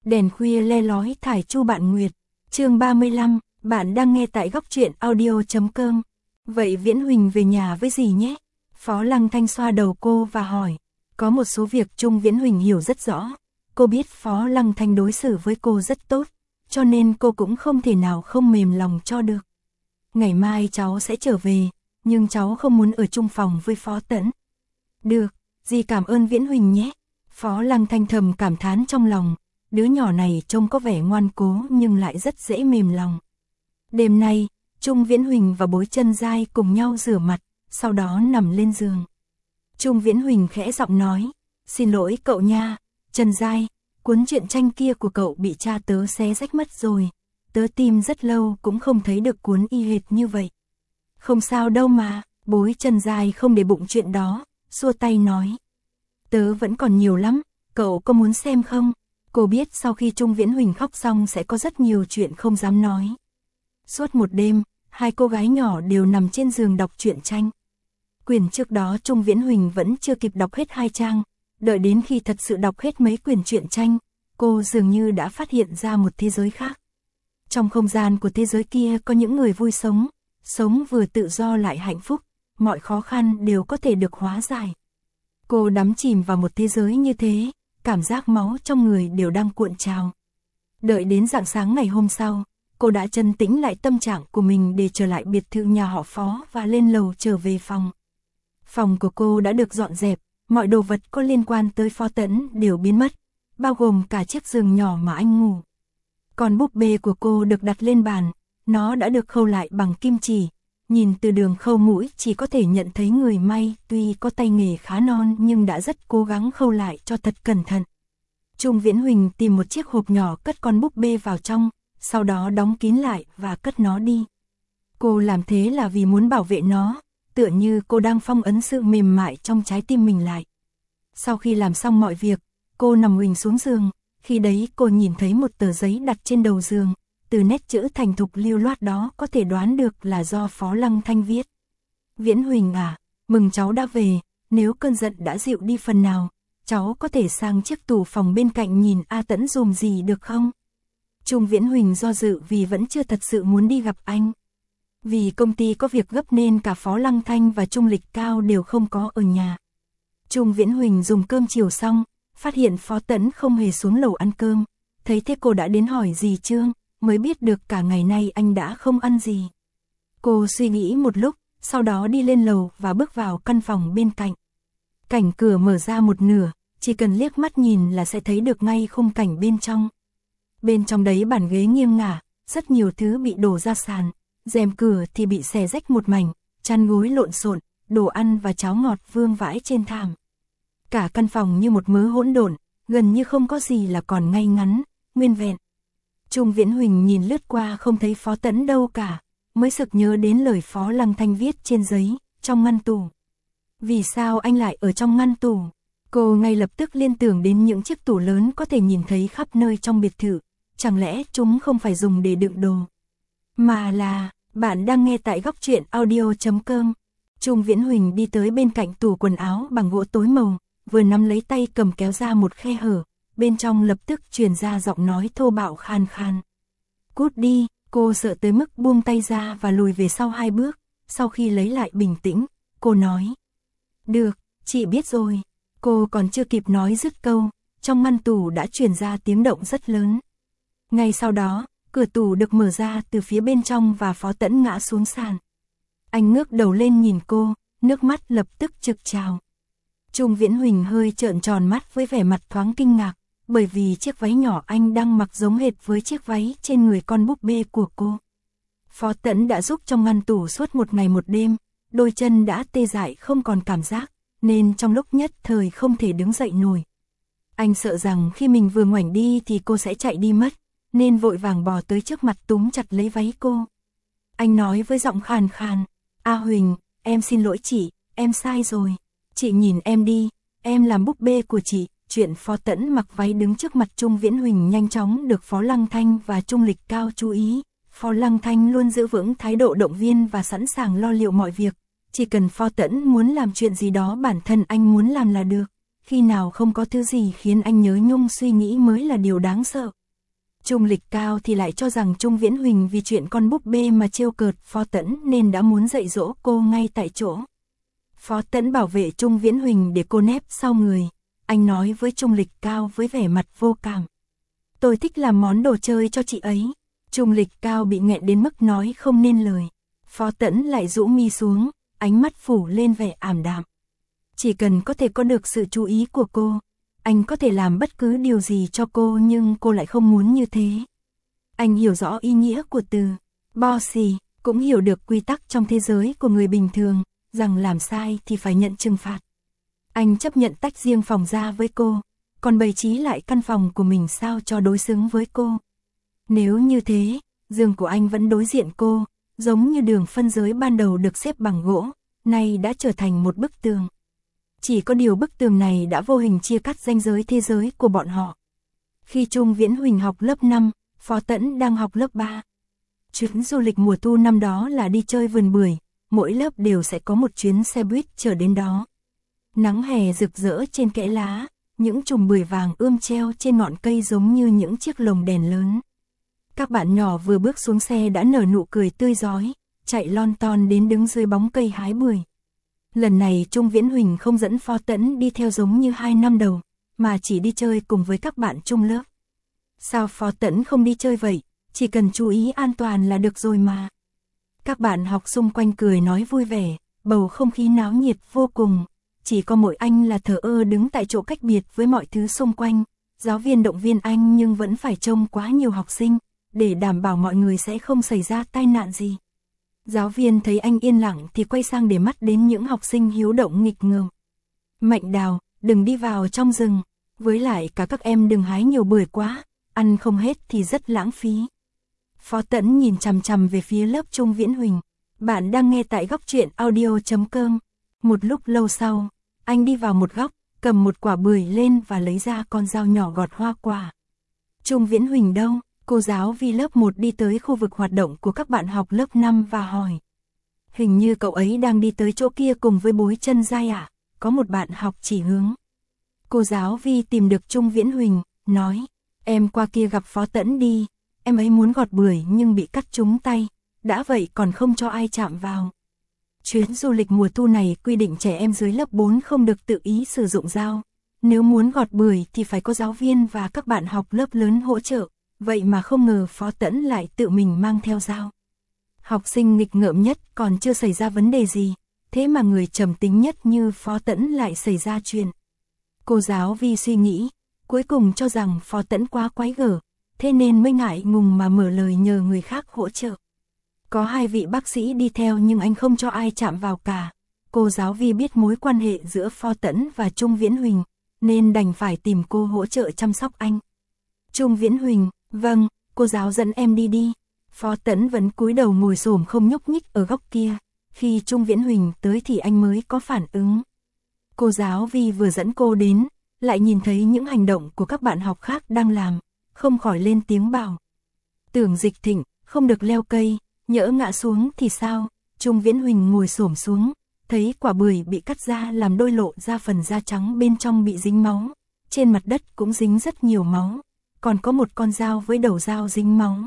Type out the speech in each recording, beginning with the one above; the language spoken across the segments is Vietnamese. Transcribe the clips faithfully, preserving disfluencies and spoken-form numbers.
Đèn khuya le lói thải chu bạn nguyệt. Chương ba mươi lăm, bạn đang nghe tại góc truyện audio chấm com. Vậy Viễn Huỳnh về nhà với gì nhé? Phó Lăng Thanh xoa đầu cô và hỏi. Có một số việc Trung Viễn Huỳnh hiểu rất rõ. Cô biết Phó Lăng Thanh đối xử với cô rất tốt, cho nên cô cũng không thể nào không mềm lòng cho được. Ngày mai cháu sẽ trở về, nhưng cháu không muốn ở chung phòng với Phó Tẫn. Được, dì cảm ơn Viễn Huỳnh nhé. Phó Lăng Thanh thầm cảm thán trong lòng. Đứa nhỏ này trông có vẻ ngoan cố nhưng lại rất dễ mềm lòng. Đêm nay, Trung Viễn Huỳnh và Bối Chân Giai cùng nhau rửa mặt, sau đó nằm lên giường. Trung Viễn Huỳnh khẽ giọng nói, xin lỗi cậu nha, Chân Giai, cuốn truyện tranh kia của cậu bị cha tớ xé rách mất rồi. Tớ tìm rất lâu cũng không thấy được cuốn y hệt như vậy. Không sao đâu mà, Bối Chân Giai không để bụng chuyện đó, xua tay nói. Tớ vẫn còn nhiều lắm, cậu có muốn xem không? Cô biết sau khi Trung Viễn Huỳnh khóc xong sẽ có rất nhiều chuyện không dám nói. Suốt một đêm, hai cô gái nhỏ đều nằm trên giường đọc truyện tranh. Quyển trước đó Trung Viễn Huỳnh vẫn chưa kịp đọc hết hai trang, đợi đến khi thật sự đọc hết mấy quyển truyện tranh, cô dường như đã phát hiện ra một thế giới khác. Trong không gian của thế giới kia có những người vui sống, sống vừa tự do lại hạnh phúc, mọi khó khăn đều có thể được hóa giải. Cô đắm chìm vào một thế giới như thế, cảm giác máu trong người đều đang cuộn trào. Đợi đến rạng sáng ngày hôm sau, cô đã trấn tĩnh lại tâm trạng của mình để trở lại biệt thự nhà họ Phó và lên lầu trở về phòng. Phòng của cô đã được dọn dẹp, mọi đồ vật có liên quan tới Phó Tẫn đều biến mất, bao gồm cả chiếc giường nhỏ mà anh ngủ. Còn búp bê của cô được đặt lên bàn, nó đã được khâu lại bằng kim chỉ. Nhìn từ đường khâu mũi chỉ có thể nhận thấy người may tuy có tay nghề khá non nhưng đã rất cố gắng khâu lại cho thật cẩn thận. Trung Viễn Huỳnh tìm một chiếc hộp nhỏ cất con búp bê vào trong, sau đó đóng kín lại và cất nó đi. Cô làm thế là vì muốn bảo vệ nó, tựa như cô đang phong ấn sự mềm mại trong trái tim mình lại. Sau khi làm xong mọi việc, cô nằm huỳnh xuống giường, khi đấy cô nhìn thấy một tờ giấy đặt trên đầu giường. Từ nét chữ thành thục lưu loát đó có thể đoán được là do Phó Lăng Thanh viết. Viễn Huỳnh à, mừng cháu đã về, nếu cơn giận đã dịu đi phần nào, cháu có thể sang chiếc tủ phòng bên cạnh nhìn A Tẫn dùm gì được không? Trung Viễn Huỳnh do dự vì vẫn chưa thật sự muốn đi gặp anh. Vì công ty có việc gấp nên cả Phó Lăng Thanh và Trung Lịch Cao đều không có ở nhà. Trung Viễn Huỳnh dùng cơm chiều xong, phát hiện Phó Tẫn không hề xuống lầu ăn cơm, thấy thế cô đã đến hỏi dì Trương. Mới biết được cả ngày nay anh đã không ăn gì. Cô suy nghĩ một lúc, sau đó đi lên lầu và bước vào căn phòng bên cạnh. Cảnh cửa mở ra một nửa, chỉ cần liếc mắt nhìn là sẽ thấy được ngay khung cảnh bên trong. Bên trong đấy bàn ghế nghiêng ngả, rất nhiều thứ bị đổ ra sàn, rèm cửa thì bị xẻ rách một mảnh, chăn gối lộn xộn, đồ ăn và cháo ngọt vương vãi trên thảm. Cả căn phòng như một mớ hỗn độn, gần như không có gì là còn ngay ngắn, nguyên vẹn. Trung Viễn Huỳnh nhìn lướt qua không thấy Phó Tẫn đâu cả, mới sực nhớ đến lời Phó Lăng Thanh viết trên giấy, trong ngăn tủ. Vì sao anh lại ở trong ngăn tủ? Cô ngay lập tức liên tưởng đến những chiếc tủ lớn có thể nhìn thấy khắp nơi trong biệt thự, chẳng lẽ chúng không phải dùng để đựng đồ? Mà là, bạn đang nghe tại góc truyện audio chấm com. Trung Viễn Huỳnh đi tới bên cạnh tủ quần áo bằng gỗ tối màu, vừa nắm lấy tay cầm kéo ra một khe hở. Bên trong lập tức truyền ra giọng nói thô bạo khan khan. Cút đi, cô sợ tới mức buông tay ra và lùi về sau hai bước, sau khi lấy lại bình tĩnh, cô nói. Được, chị biết rồi. Cô còn chưa kịp nói dứt câu, trong ngăn tủ đã truyền ra tiếng động rất lớn. Ngay sau đó, cửa tủ được mở ra từ phía bên trong và Phó Tẫn ngã xuống sàn. Anh ngước đầu lên nhìn cô, nước mắt lập tức trực trào. Trung Viễn Huỳnh hơi trợn tròn mắt với vẻ mặt thoáng kinh ngạc. Bởi vì chiếc váy nhỏ anh đang mặc giống hệt với chiếc váy trên người con búp bê của cô. Phó Tẫn đã giúp trong ngăn tủ suốt một ngày một đêm, đôi chân đã tê dại không còn cảm giác, nên trong lúc nhất thời không thể đứng dậy nổi. Anh sợ rằng khi mình vừa ngoảnh đi thì cô sẽ chạy đi mất, nên vội vàng bò tới trước mặt túm chặt lấy váy cô. Anh nói với giọng khàn khàn, A Huỳnh, em xin lỗi chị, em sai rồi. Chị nhìn em đi, em làm búp bê của chị. Chuyện Phó Tẫn mặc váy đứng trước mặt Trung Viễn Huỳnh nhanh chóng được Phó Lăng Thanh và Trung Lịch Cao chú ý. Phó Lăng Thanh luôn giữ vững thái độ động viên và sẵn sàng lo liệu mọi việc. Chỉ cần Phó Tẫn muốn làm chuyện gì đó bản thân anh muốn làm là được. khi nào không có thứ gì khiến anh nhớ nhung suy nghĩ mới là điều đáng sợ. Trung Lịch Cao thì lại cho rằng Trung Viễn Huỳnh vì chuyện con búp bê mà trêu cợt Phó Tẫn nên đã muốn dạy dỗ cô ngay tại chỗ. Phó Tẫn bảo vệ Trung Viễn Huỳnh để cô nép sau người. Anh nói với Trung Lịch Cao với vẻ mặt vô cảm. Tôi thích làm món đồ chơi cho chị ấy. Trung Lịch Cao bị nghẹn đến mức nói không nên lời. Phó Tẫn lại rũ mi xuống, ánh mắt phủ lên vẻ ảm đạm. Chỉ cần có thể có được sự chú ý của cô, anh có thể làm bất cứ điều gì cho cô nhưng cô lại không muốn như thế. Anh hiểu rõ ý nghĩa của từ bossy, cũng hiểu được quy tắc trong thế giới của người bình thường, rằng làm sai thì phải nhận trừng phạt. Anh chấp nhận tách riêng phòng ra với cô, còn bày trí lại căn phòng của mình sao cho đối xứng với cô. Nếu như thế, giường của anh vẫn đối diện cô, giống như đường phân giới ban đầu được xếp bằng gỗ, nay đã trở thành một bức tường. Chỉ có điều bức tường này đã vô hình chia cắt ranh giới thế giới của bọn họ. Khi Trung Viễn Huỳnh học lớp năm, Phó Tẫn đang học lớp ba. Chuyến du lịch mùa thu năm đó là đi chơi vườn bưởi, mỗi lớp đều sẽ có một chuyến xe buýt chở đến đó. Nắng hè rực rỡ trên kẽ lá, những chùm bưởi vàng ươm treo trên ngọn cây giống như những chiếc lồng đèn lớn. Các bạn nhỏ vừa bước xuống xe đã nở nụ cười tươi rói, chạy lon ton đến đứng dưới bóng cây hái bưởi. Lần này Trung Viễn Huỳnh không dẫn Phó Tẫn đi theo giống như hai năm đầu, mà chỉ đi chơi cùng với các bạn chung lớp. Sao Phó Tẫn không đi chơi vậy, chỉ cần chú ý an toàn là được rồi mà. Các bạn học xung quanh cười nói vui vẻ, bầu không khí náo nhiệt vô cùng. Chỉ có mỗi anh là thờ ơ đứng tại chỗ cách biệt với mọi thứ xung quanh. Giáo viên động viên anh nhưng vẫn phải trông quá nhiều học sinh, để đảm bảo mọi người sẽ không xảy ra tai nạn gì. Giáo viên thấy anh yên lặng thì quay sang để mắt đến những học sinh hiếu động nghịch ngợm. Mạnh Đào, đừng đi vào trong rừng, với lại cả các em đừng hái nhiều bưởi quá, ăn không hết thì rất lãng phí. Phó Tẫn nhìn chằm chằm về phía lớp Trung Viễn Huỳnh. Bạn đang nghe tại góc truyện audio chấm com. Một lúc lâu sau, anh đi vào một góc, cầm một quả bưởi lên và lấy ra con dao nhỏ gọt hoa quả. Trung Viễn Huỳnh đâu? Cô giáo Vi lớp một đi tới khu vực hoạt động của các bạn học lớp năm và hỏi. Hình như cậu ấy đang đi tới chỗ kia cùng với Bối Chân Giai ạ, có một bạn học chỉ hướng. Cô giáo Vi tìm được Trung Viễn Huỳnh, nói, em qua kia gặp Phó Tẫn đi, em ấy muốn gọt bưởi nhưng bị cắt trúng tay, đã vậy còn không cho ai chạm vào. Chuyến du lịch mùa thu này quy định trẻ em dưới lớp bốn không được tự ý sử dụng dao, nếu muốn gọt bưởi thì phải có giáo viên và các bạn học lớp lớn hỗ trợ. Vậy mà không ngờ Phó Tẫn lại tự mình mang theo dao. Học sinh nghịch ngợm nhất còn chưa xảy ra vấn đề gì, thế mà người trầm tính nhất như Phó Tẫn lại xảy ra chuyện. Cô giáo Vi suy nghĩ, cuối cùng cho rằng Phó Tẫn quá quái gở, thế nên mới ngại ngùng mà mở lời nhờ người khác hỗ trợ. Có hai vị bác sĩ đi theo nhưng anh không cho ai chạm vào cả. Cô giáo Vi biết mối quan hệ giữa Phó Tẫn và Trung Viễn Huỳnh, nên đành phải tìm cô hỗ trợ chăm sóc anh. Trung Viễn Huỳnh, vâng, cô giáo dẫn em đi đi. Phó Tẫn vẫn cúi đầu ngồi xổm không nhúc nhích ở góc kia. Khi Trung Viễn Huỳnh tới thì anh mới có phản ứng. Cô giáo Vi vừa dẫn cô đến, lại nhìn thấy những hành động của các bạn học khác đang làm, không khỏi lên tiếng bảo. Tưởng Dịch Thịnh, không được leo cây, nhỡ ngã xuống thì sao? Trung Viễn Huỳnh ngồi xổm xuống, thấy quả bưởi bị cắt ra làm đôi lộ ra phần da trắng bên trong bị dính máu. Trên mặt đất cũng dính rất nhiều máu. Còn có một con dao với đầu dao dính máu.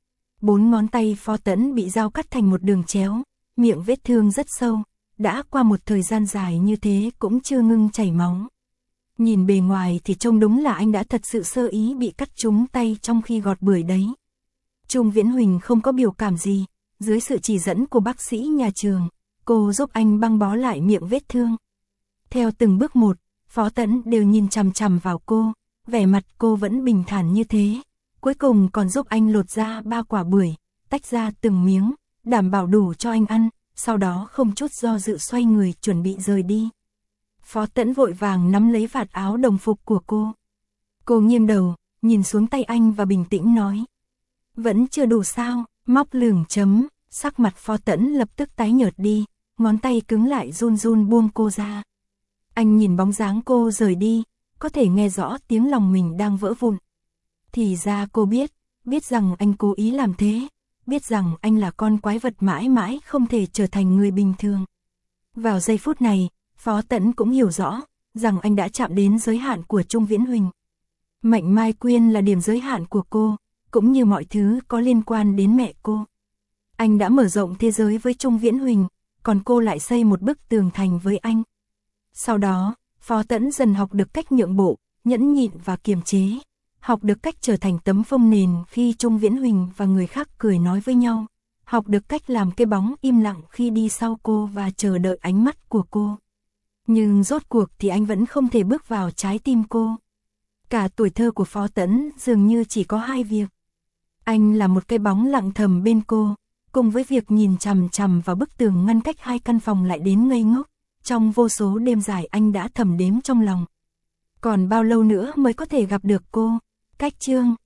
Bốn ngón tay Phó Tẫn bị dao cắt thành một đường chéo, miệng vết thương rất sâu, đã qua một thời gian dài như thế cũng chưa ngưng chảy máu. Nhìn bề ngoài thì trông đúng là anh đã thật sự sơ ý bị cắt trúng tay trong khi gọt bưởi đấy. Trung Viễn Huỳnh không có biểu cảm gì, dưới sự chỉ dẫn của bác sĩ nhà trường, cô giúp anh băng bó lại miệng vết thương. Theo từng bước một, Phó Tẫn đều nhìn chằm chằm vào cô. Vẻ mặt cô vẫn bình thản như thế, cuối cùng còn giúp anh lột ra ba quả bưởi, tách ra từng miếng, đảm bảo đủ cho anh ăn, sau đó không chút do dự xoay người chuẩn bị rời đi. Phó Tẫn vội vàng nắm lấy vạt áo đồng phục của cô. Cô nghiêng đầu, nhìn xuống tay anh và bình tĩnh nói. Vẫn chưa đủ sao, móc lửng chấm, sắc mặt Phó Tẫn lập tức tái nhợt đi, ngón tay cứng lại run run buông cô ra. Anh nhìn bóng dáng cô rời đi, có thể nghe rõ tiếng lòng mình đang vỡ vụn. Thì ra cô biết, biết rằng anh cố ý làm thế, biết rằng anh là con quái vật mãi mãi không thể trở thành người bình thường. Vào giây phút này, Phó Tẫn cũng hiểu rõ, rằng anh đã chạm đến giới hạn của Trung Viễn Huỳnh. Mạnh Mai Quyên là điểm giới hạn của cô, cũng như mọi thứ có liên quan đến mẹ cô. Anh đã mở rộng thế giới với Trung Viễn Huỳnh, còn cô lại xây một bức tường thành với anh. Sau đó, Phó Tẫn dần học được cách nhượng bộ, nhẫn nhịn và kiềm chế. Học được cách trở thành tấm phông nền khi Trung Viễn Huỳnh và người khác cười nói với nhau. Học được cách làm cái bóng im lặng khi đi sau cô và chờ đợi ánh mắt của cô. Nhưng rốt cuộc thì anh vẫn không thể bước vào trái tim cô. Cả tuổi thơ của Phó Tẫn dường như chỉ có hai việc. Anh là một cái bóng lặng thầm bên cô, cùng với việc nhìn chằm chằm vào bức tường ngăn cách hai căn phòng lại đến ngây ngốc. Trong vô số đêm dài anh đã thầm đếm trong lòng. Còn bao lâu nữa mới có thể gặp được cô? Cách chương